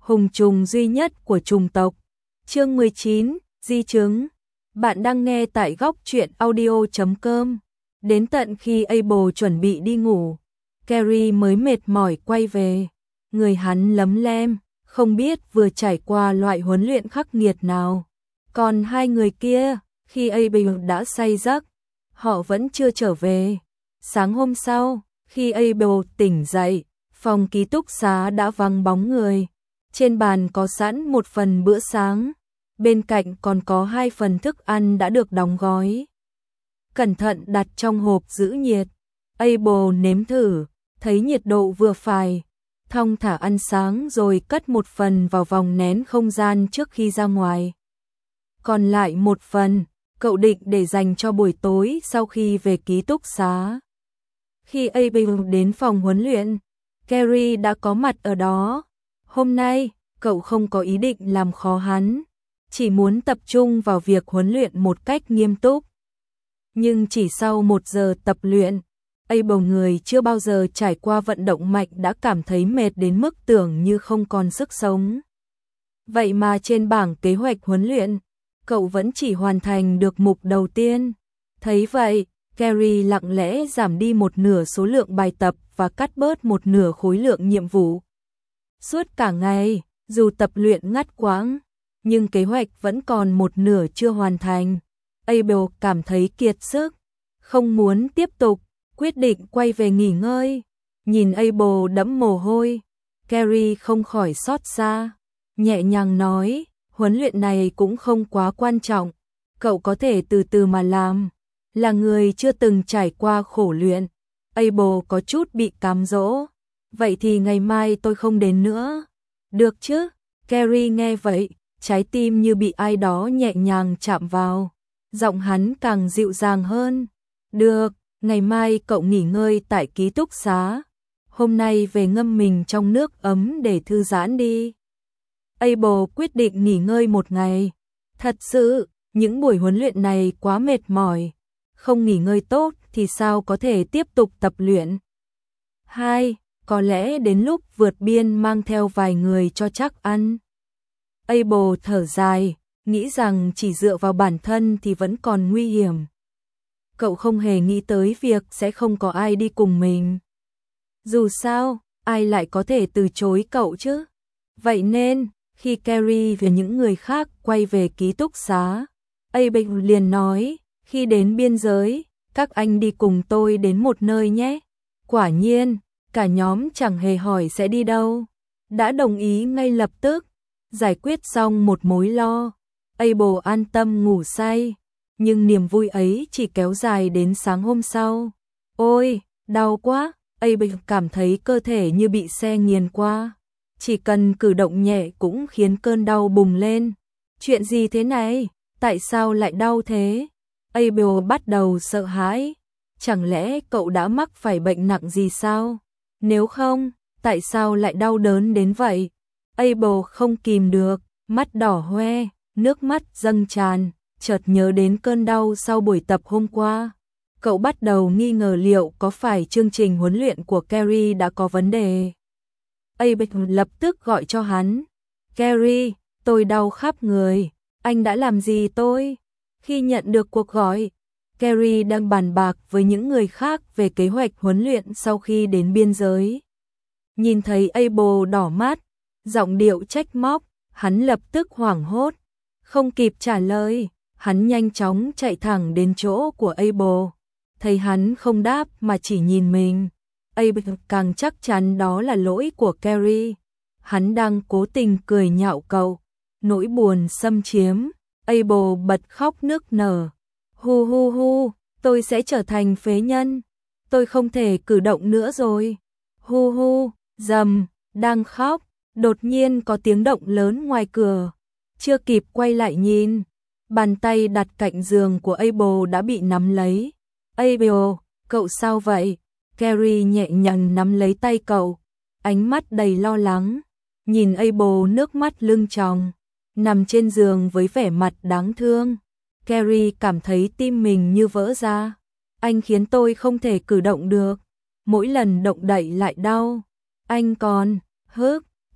hùng trùng duy nhất của trùng tộc. Chương 19, di chứng. Bạn đang nghe tại góc truyện audio.com. Đến tận khi Abel chuẩn bị đi ngủ, Carrie mới mệt mỏi quay về. Người hắn lấm lem, không biết vừa trải qua loại huấn luyện khắc nghiệt nào. Còn hai người kia, khi Abel đã say giấc, họ vẫn chưa trở về. Sáng hôm sau, khi Abel tỉnh dậy, phòng ký túc xá đã vắng bóng người. Trên bàn có sẵn một phần bữa sáng, bên cạnh còn có 2 phần thức ăn đã được đóng gói, cẩn thận đặt trong hộp giữ nhiệt. Abel nếm thử, thấy nhiệt độ vừa phải, thong thả ăn sáng rồi cất một phần vào vòng nén không gian trước khi ra ngoài. Còn lại một phần, cậu định để dành cho buổi tối sau khi về ký túc xá. Khi Abel đến phòng huấn luyện, Carrie đã có mặt ở đó. Hôm nay, cậu không có ý định làm khó hắn, chỉ muốn tập trung vào việc huấn luyện một cách nghiêm túc. Nhưng chỉ sau 1 giờ tập luyện, Abel, người chưa bao giờ trải qua vận động mạnh, đã cảm thấy mệt đến mức tưởng như không còn sức sống. Vậy mà trên bảng kế hoạch huấn luyện, cậu vẫn chỉ hoàn thành được mục đầu tiên. Thấy vậy, Carrie lặng lẽ giảm đi 1/2 số lượng bài tập và cắt bớt 1/2 khối lượng nhiệm vụ. Suốt cả ngày, dù tập luyện ngắt quãng, nhưng kế hoạch vẫn còn 1/2 chưa hoàn thành. Abel cảm thấy kiệt sức, không muốn tiếp tục, quyết định quay về nghỉ ngơi. Nhìn Abel đẫm mồ hôi, Carrie không khỏi xót xa, nhẹ nhàng nói, huấn luyện này cũng không quá quan trọng, cậu có thể từ từ mà làm. Là người chưa từng trải qua khổ luyện, Abel có chút bị cám dỗ. Vậy thì ngày mai tôi không đến nữa. Được chứ? Carrie nghe vậy, trái tim như bị ai đó nhẹ nhàng chạm vào. Giọng hắn càng dịu dàng hơn. Được, ngày mai cậu nghỉ ngơi tại ký túc xá. Hôm nay về ngâm mình trong nước ấm để thư giãn đi. Abel quyết định nghỉ ngơi 1 ngày. Thật sự, những buổi huấn luyện này quá mệt mỏi. Không nghỉ ngơi tốt thì sao có thể tiếp tục tập luyện. 2. Có lẽ đến lúc vượt biên mang theo vài người cho chắc ăn. Abel thở dài, nghĩ rằng chỉ dựa vào bản thân thì vẫn còn nguy hiểm. Cậu không hề nghĩ tới việc sẽ không có ai đi cùng mình. Dù sao, ai lại có thể từ chối cậu chứ? Vậy nên, khi Carrie và những người khác quay về ký túc xá, Abel liền nói, khi đến biên giới, các anh đi cùng tôi đến một nơi nhé. Quả nhiên, cả nhóm chẳng hề hỏi sẽ đi đâu, đã đồng ý ngay lập tức. Giải quyết xong một mối lo, Abel an tâm ngủ say, nhưng niềm vui ấy chỉ kéo dài đến sáng hôm sau. Ôi, đau quá, Abel cảm thấy cơ thể như bị xe nghiền qua, chỉ cần cử động nhẹ cũng khiến cơn đau bùng lên. Chuyện gì thế này, tại sao lại đau thế? Abel bắt đầu sợ hãi, chẳng lẽ cậu đã mắc phải bệnh nặng gì sao? Nếu không, tại sao lại đau đớn đến vậy? Abel không kìm được, mắt đỏ hoe, nước mắt dâng tràn, chợt nhớ đến cơn đau sau buổi tập hôm qua. Cậu bắt đầu nghi ngờ liệu có phải chương trình huấn luyện của Carrie đã có vấn đề. Abel lập tức gọi cho hắn. Carrie, tôi đau khắp người, anh đã làm gì tôi? Khi nhận được cuộc gọi, Carrie đang bàn bạc với những người khác về kế hoạch huấn luyện sau khi đến biên giới. Nhìn thấy Abel đỏ mắt, giọng điệu trách móc, hắn lập tức hoảng hốt. Không kịp trả lời, hắn nhanh chóng chạy thẳng đến chỗ của Abel. Thấy hắn không đáp mà chỉ nhìn mình, Abel càng chắc chắn đó là lỗi của Carrie. Hắn đang cố tình cười nhạo cậu. Nỗi buồn xâm chiếm, Abel bật khóc nức nở. Hu hu hu, tôi sẽ trở thành phế nhân. Tôi không thể cử động nữa rồi. Hu hu, rầm, đang khóc. Đột nhiên có tiếng động lớn ngoài cửa. Chưa kịp quay lại nhìn, bàn tay đặt cạnh giường của Abel đã bị nắm lấy. Abel, cậu sao vậy? Carrie nhẹ nhàng nắm lấy tay cậu, ánh mắt đầy lo lắng. Nhìn Abel nước mắt lưng tròng, nằm trên giường với vẻ mặt đáng thương. Carrie cảm thấy tim mình như vỡ ra. Anh khiến tôi không thể cử động được. Mỗi lần động đậy lại đau. Anh còn,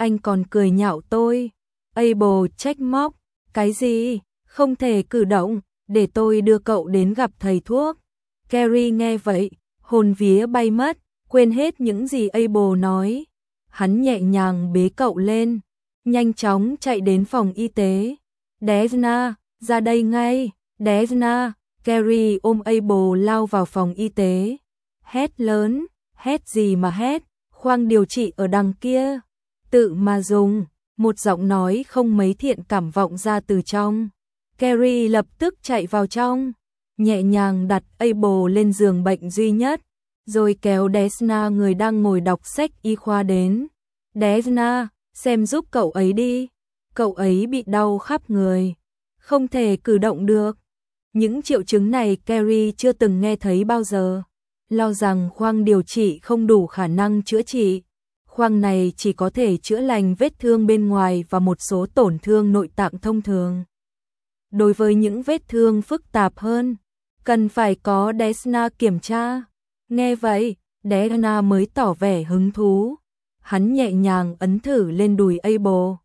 anh còn cười nhạo tôi. Abel trách móc, cái gì, không thể cử động, để tôi đưa cậu đến gặp thầy thuốc. Carrie nghe vậy, hồn vía bay mất, quên hết những gì Abel nói. Hắn nhẹ nhàng bế cậu lên, nhanh chóng chạy đến phòng y tế. Desna, ra đây ngay, Desna. Carrie ôm Abel lao vào phòng y tế. Hét lớn, hét gì mà hét, khoang điều trị ở đằng kia. Tự mà dùng, một giọng nói không mấy thiện cảm vọng ra từ trong. Carrie lập tức chạy vào trong, nhẹ nhàng đặt Abel lên giường bệnh duy nhất, rồi kéo Desna người đang ngồi đọc sách y khoa đến. Desna, xem giúp cậu ấy đi, cậu ấy bị đau khắp người, không thể cử động được. Những triệu chứng này Carrie chưa từng nghe thấy bao giờ, lo rằng khoang điều trị không đủ khả năng chữa trị. Khoang này chỉ có thể chữa lành vết thương bên ngoài và một số tổn thương nội tạng thông thường. Đối với những vết thương phức tạp hơn, cần phải có Desna kiểm tra. Nghe vậy, Desna mới tỏ vẻ hứng thú. Hắn nhẹ nhàng ấn thử lên đùi Abel.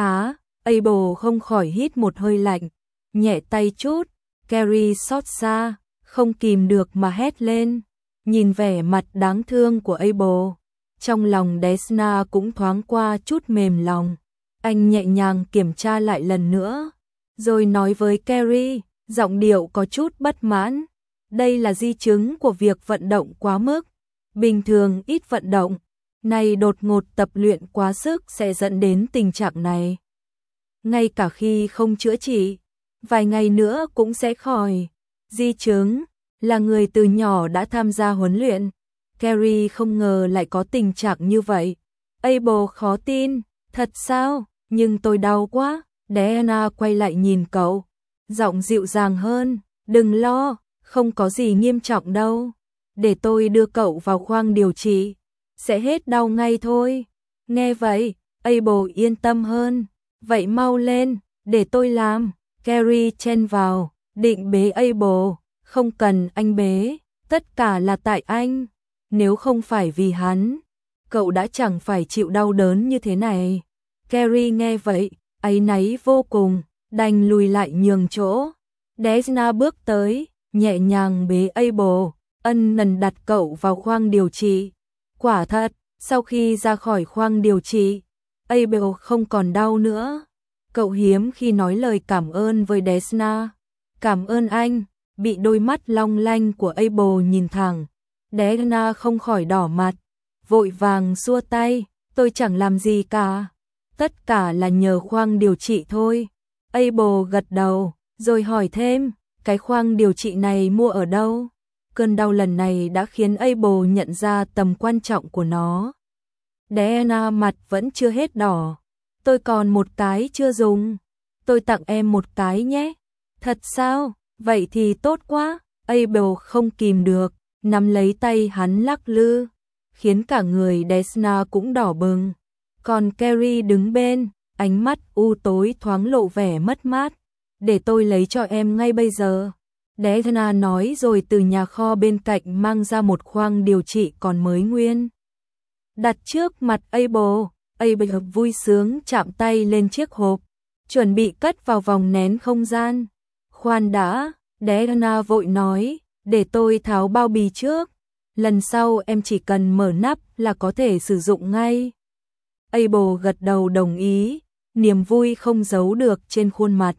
Abel không khỏi hít một hơi lạnh, nhẹ tay chút. Carrie xót xa, không kìm được mà hét lên. Nhìn vẻ mặt đáng thương của Abel, trong lòng Desna cũng thoáng qua chút mềm lòng. Anh nhẹ nhàng kiểm tra lại lần nữa, rồi nói với Carrie, giọng điệu có chút bất mãn. Đây là di chứng của việc vận động quá mức. Bình thường ít vận động, nay đột ngột tập luyện quá sức sẽ dẫn đến tình trạng này. Ngay cả khi không chữa trị, vài ngày nữa cũng sẽ khỏi. Di chứng, là người từ nhỏ đã tham gia huấn luyện. Carrie không ngờ lại có tình trạng như vậy. Abel khó tin, thật sao, nhưng tôi đau quá. Diana quay lại nhìn cậu, giọng dịu dàng hơn, đừng lo, không có gì nghiêm trọng đâu. Để tôi đưa cậu vào khoang điều trị, sẽ hết đau ngay thôi. Nghe vậy, Abel yên tâm hơn, vậy mau lên, để tôi làm. Carrie chen vào, định bế Abel, không cần anh bế, tất cả là tại anh. Nếu không phải vì hắn, cậu đã chẳng phải chịu đau đớn như thế này. Carrie nghe vậy, áy náy vô cùng, đành lùi lại nhường chỗ. Desna bước tới, nhẹ nhàng bế Abel, ân cần đặt cậu vào khoang điều trị. Quả thật, sau khi ra khỏi khoang điều trị, Abel không còn đau nữa. Cậu hiếm khi nói lời cảm ơn với Desna. Cảm ơn anh. Bị đôi mắt long lanh của Abel nhìn thẳng, Desna không khỏi đỏ mặt, vội vàng xua tay, tôi chẳng làm gì cả. Tất cả là nhờ khoang điều trị thôi. Abel gật đầu, rồi hỏi thêm, cái khoang điều trị này mua ở đâu? Cơn đau lần này đã khiến Abel nhận ra tầm quan trọng của nó. Desna mặt vẫn chưa hết đỏ. Tôi còn một cái chưa dùng. Tôi tặng em một cái nhé. Thật sao? Vậy thì tốt quá. Abel không kìm được, nắm lấy tay hắn lắc lư, khiến cả người Desna cũng đỏ bừng. Còn Carrie đứng bên, ánh mắt u tối thoáng lộ vẻ mất mát. Để tôi lấy cho em ngay bây giờ. Desna nói rồi từ nhà kho bên cạnh mang ra một khoang điều trị còn mới nguyên. Đặt trước mặt Abel, Abel vui sướng chạm tay lên chiếc hộp, chuẩn bị cất vào vòng nén không gian. Khoan đã, Desna vội nói, để tôi tháo bao bì trước. Lần sau em chỉ cần mở nắp là có thể sử dụng ngay. Abel gật đầu đồng ý, niềm vui không giấu được trên khuôn mặt.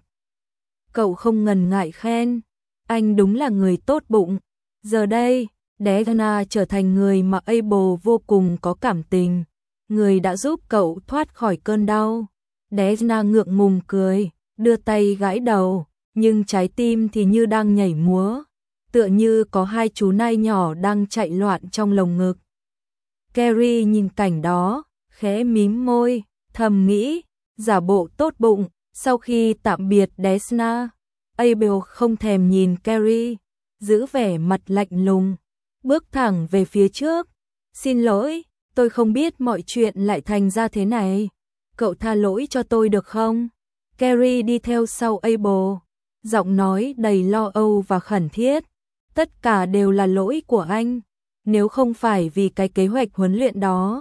Cậu không ngần ngại khen, anh đúng là người tốt bụng. Giờ đây, Desna trở thành người mà Abel vô cùng có cảm tình, người đã giúp cậu thoát khỏi cơn đau. Desna ngượng ngùng cười, đưa tay gãi đầu, nhưng trái tim thì như đang nhảy múa, tựa như có hai chú nai nhỏ đang chạy loạn trong lồng ngực. Carrie nhìn cảnh đó, khẽ mím môi, thầm nghĩ, giả bộ tốt bụng. Sau khi tạm biệt Desna, Abel không thèm nhìn Carrie, giữ vẻ mặt lạnh lùng, bước thẳng về phía trước. Xin lỗi, tôi không biết mọi chuyện lại thành ra thế này. Cậu tha lỗi cho tôi được không? Carrie đi theo sau Abel, giọng nói đầy lo âu và khẩn thiết. Tất cả đều là lỗi của anh. Nếu không phải vì cái kế hoạch huấn luyện đó,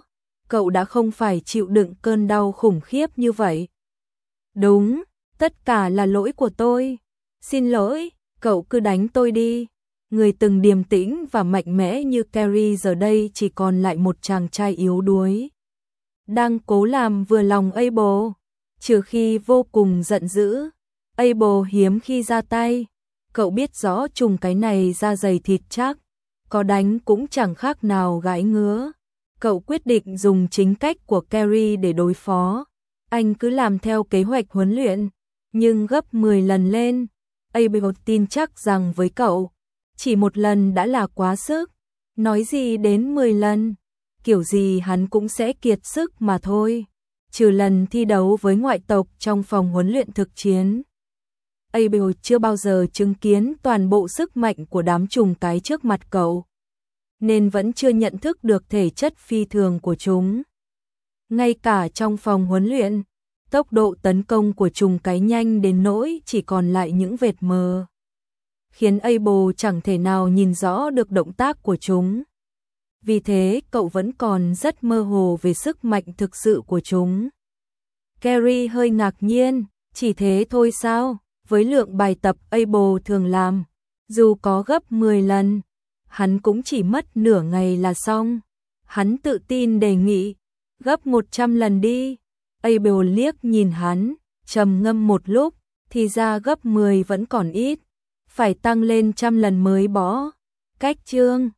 cậu đã không phải chịu đựng cơn đau khủng khiếp như vậy. Đúng, tất cả là lỗi của tôi. Xin lỗi, cậu cứ đánh tôi đi. Người từng điềm tĩnh và mạnh mẽ như Carrie giờ đây chỉ còn lại một chàng trai yếu đuối. Đang cố làm vừa lòng Abel, trừ khi vô cùng giận dữ. Abel hiếm khi ra tay. Cậu biết rõ trùng cái này da dày thịt chắc, có đánh cũng chẳng khác nào gãi ngứa. Cậu quyết định dùng chính cách của Carrie để đối phó. Anh cứ làm theo kế hoạch huấn luyện, nhưng gấp 10 lần lên. Abel tin chắc rằng với cậu, chỉ một lần đã là quá sức, nói gì đến 10 lần. Kiểu gì hắn cũng sẽ kiệt sức mà thôi. Trừ lần thi đấu với ngoại tộc trong phòng huấn luyện thực chiến, Abel chưa bao giờ chứng kiến toàn bộ sức mạnh của đám trùng cái trước mặt cậu, nên vẫn chưa nhận thức được thể chất phi thường của chúng. Ngay cả trong phòng huấn luyện, tốc độ tấn công của trùng cái nhanh đến nỗi chỉ còn lại những vệt mờ, khiến Abel chẳng thể nào nhìn rõ được động tác của chúng. Vì thế cậu vẫn còn rất mơ hồ về sức mạnh thực sự của chúng. Carrie hơi ngạc nhiên, chỉ thế thôi sao? Với lượng bài tập Abel thường làm, dù có gấp 10 lần, hắn cũng chỉ mất nửa ngày là xong. Hắn tự tin đề nghị, gấp 100 lần đi. Abel liếc nhìn hắn, trầm ngâm một lúc, thì ra gấp 10 vẫn còn ít, phải tăng lên 100 lần mới bỏ. Cách chương